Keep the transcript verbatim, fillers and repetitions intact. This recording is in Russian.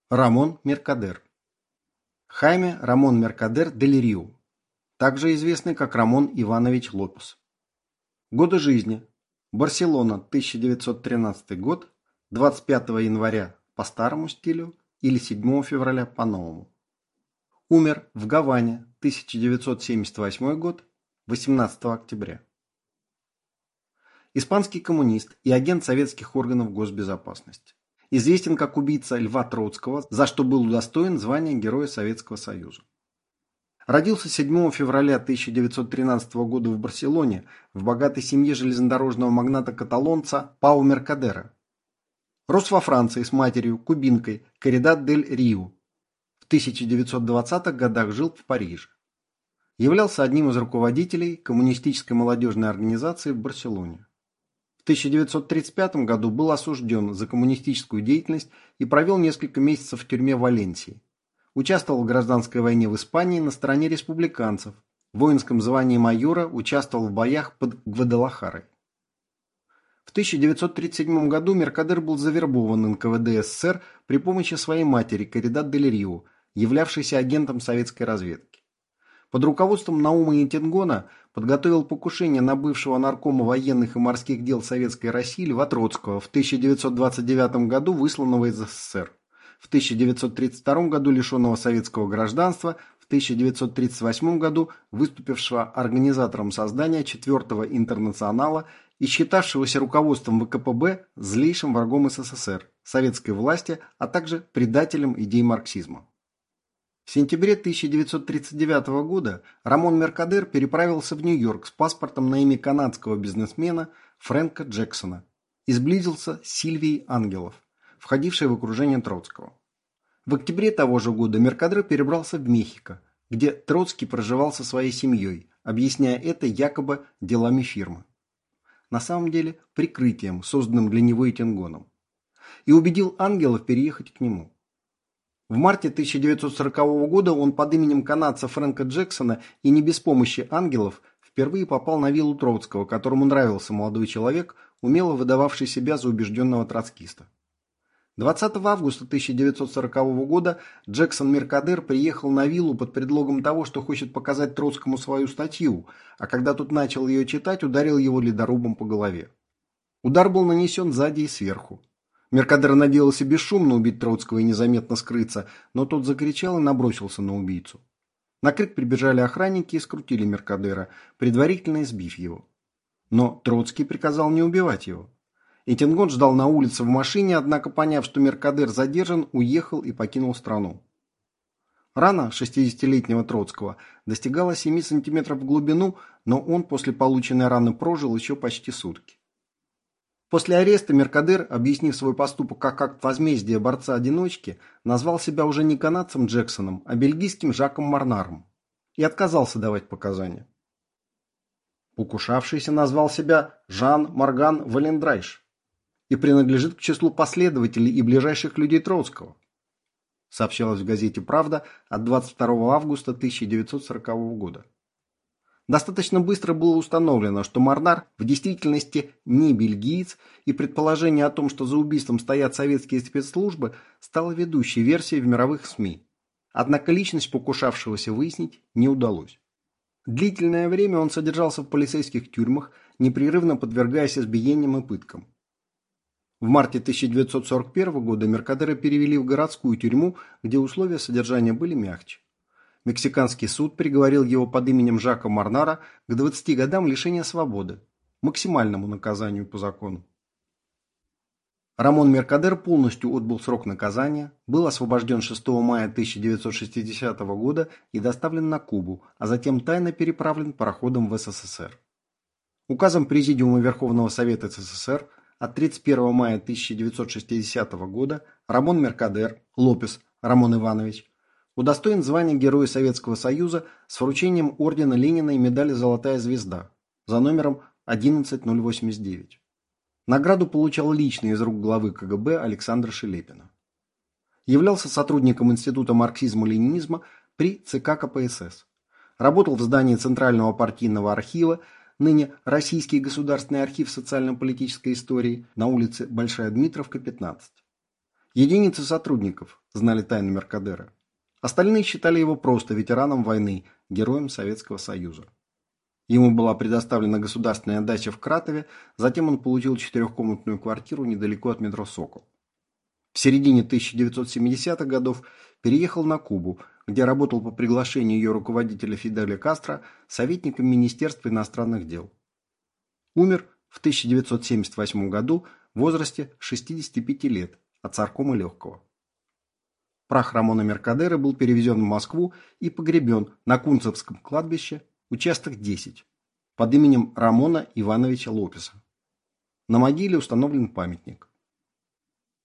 Рамон Меркадер. Хайме Рамон Меркадер дель Риу, также известный как Рамон Иванович Лопес. Годы жизни. Барселона, тысяча девятьсот тринадцатый год, двадцать пятого января по старому стилю или седьмого февраля по новому. Умер в Гаване, тысяча девятьсот семьдесят восьмой год, восемнадцатого октября. Испанский коммунист и агент советских органов госбезопасности. Известен как убийца Льва Троцкого, за что был удостоен звания Героя Советского Союза. Родился седьмого февраля тысяча девятьсот тринадцатого года в Барселоне в богатой семье железнодорожного магната-каталонца Пау Меркадера. Рос во Франции с матерью, кубинкой Каридад дель Риу. В тысяча девятьсот двадцатых годах жил в Париже. Являлся одним из руководителей коммунистической молодежной организации в Барселоне. В тысяча девятьсот тридцать пятом году был осужден за коммунистическую деятельность и провел несколько месяцев в тюрьме Валенсии. Участвовал в гражданской войне в Испании на стороне республиканцев. В воинском звании майора участвовал в боях под Гвадалахарой. В тысяча девятьсот тридцать седьмом году Меркадер был завербован эн ка вэ дэ эс эс эс эр при помощи своей матери Каридад дель Риу, являвшейся агентом советской разведки. Под руководством Наума Ятингона подготовил покушение на бывшего наркома военных и морских дел Советской России Льва Троцкого, в тысяча девятьсот двадцать девятом году высланного из эс эс эс эр, в тысяча девятьсот тридцать втором году лишенного советского гражданства, в тысяча девятьсот тридцать восьмом году выступившего организатором создания Четвертого интернационала и считавшегося руководством вэ ка пэ бэ злейшим врагом эс эс эс эр, советской власти, а также предателем идей марксизма. В сентябре тысяча девятьсот тридцать девятого года Рамон Меркадер переправился в Нью-Йорк с паспортом на имя канадского бизнесмена Фрэнка Джексона и сблизился с Сильвией Ангелов, входившей в окружение Троцкого. В октябре того же года Меркадер перебрался в Мехико, где Троцкий проживал со своей семьей, объясняя это якобы делами фирмы. На самом деле прикрытием, созданным для него Ятингоном, и убедил Ангелов переехать к нему. В марте тысяча девятьсот сорокового года он под именем канадца Фрэнка Джексона и не без помощи Ангелов впервые попал на виллу Троцкого, которому нравился молодой человек, умело выдававший себя за убежденного троцкиста. двадцатого августа тысяча девятьсот сорокового года Джексон Меркадер приехал на виллу под предлогом того, что хочет показать Троцкому свою статью, а когда тот начал ее читать, ударил его ледорубом по голове. Удар был нанесен сзади и сверху. Меркадер надеялся бесшумно убить Троцкого и незаметно скрыться, но тот закричал и набросился на убийцу. На крик прибежали охранники и скрутили Меркадера, предварительно избив его. Но Троцкий приказал не убивать его. Ятингон ждал на улице в машине, однако, поняв, что Меркадер задержан, уехал и покинул страну. Рана шестидесятилетнего Троцкого достигала семи сантиметров в глубину, но он после полученной раны прожил еще почти сутки. После ареста Меркадер, объяснив свой поступок как акт возмездия борца-одиночки, назвал себя уже не канадцем Джексоном, а бельгийским Жаком Марнаром и отказался давать показания. Покушавшийся назвал себя Жан Морган Валендрайш и принадлежит к числу последователей и ближайших людей Троцкого, сообщалось в газете «Правда» от двадцать второго августа тысяча девятьсот сорокового года. Достаточно быстро было установлено, что Марнар в действительности не бельгиец, и предположение о том, что за убийством стоят советские спецслужбы, стало ведущей версией в мировых СМИ. Однако личность покушавшегося выяснить не удалось. Длительное время он содержался в полицейских тюрьмах, непрерывно подвергаясь избиениям и пыткам. В марте тысяча девятьсот сорок первого года Меркадера перевели в городскую тюрьму, где условия содержания были мягче. Мексиканский суд приговорил его под именем Жака Марнара к двадцати годам лишения свободы, максимальному наказанию по закону. Рамон Меркадер полностью отбыл срок наказания, был освобожден шестого мая тысяча девятьсот шестидесятого года и доставлен на Кубу, а затем тайно переправлен пароходом в эс эс эс эр. Указом Президиума Верховного Совета эс эс эс эр от тридцать первого мая тысяча девятьсот шестидесятого года Рамон Меркадер, Лопес Рамон Иванович, удостоен звания Героя Советского Союза с вручением ордена Ленина и медали «Золотая звезда» за номером одиннадцать тысяч восемьдесят девять. Награду получал лично из рук главы ка гэ бэ Александра Шелепина. Являлся сотрудником Института марксизма-ленинизма при цэ ка ка пэ эс эс. Работал в здании Центрального партийного архива, ныне Российский государственный архив социально-политической истории, на улице Большая Дмитровка, пятнадцать. Единицы сотрудников знали тайну Меркадера. Остальные считали его просто ветераном войны, героем Советского Союза. Ему была предоставлена государственная дача в Кратове, затем он получил четырехкомнатную квартиру недалеко от метро «Сокол». В середине тысяча девятьсот семидесятых годов переехал на Кубу, где работал по приглашению ее руководителя Фиделя Кастро советником Министерства иностранных дел. Умер в тысяча девятьсот семьдесят восьмом году в возрасте шестидесяти пяти лет от саркомы легкого. Прах Рамона Меркадера был перевезен в Москву и погребен на Кунцевском кладбище, участок десять, под именем Рамона Ивановича Лопеса. На могиле установлен памятник.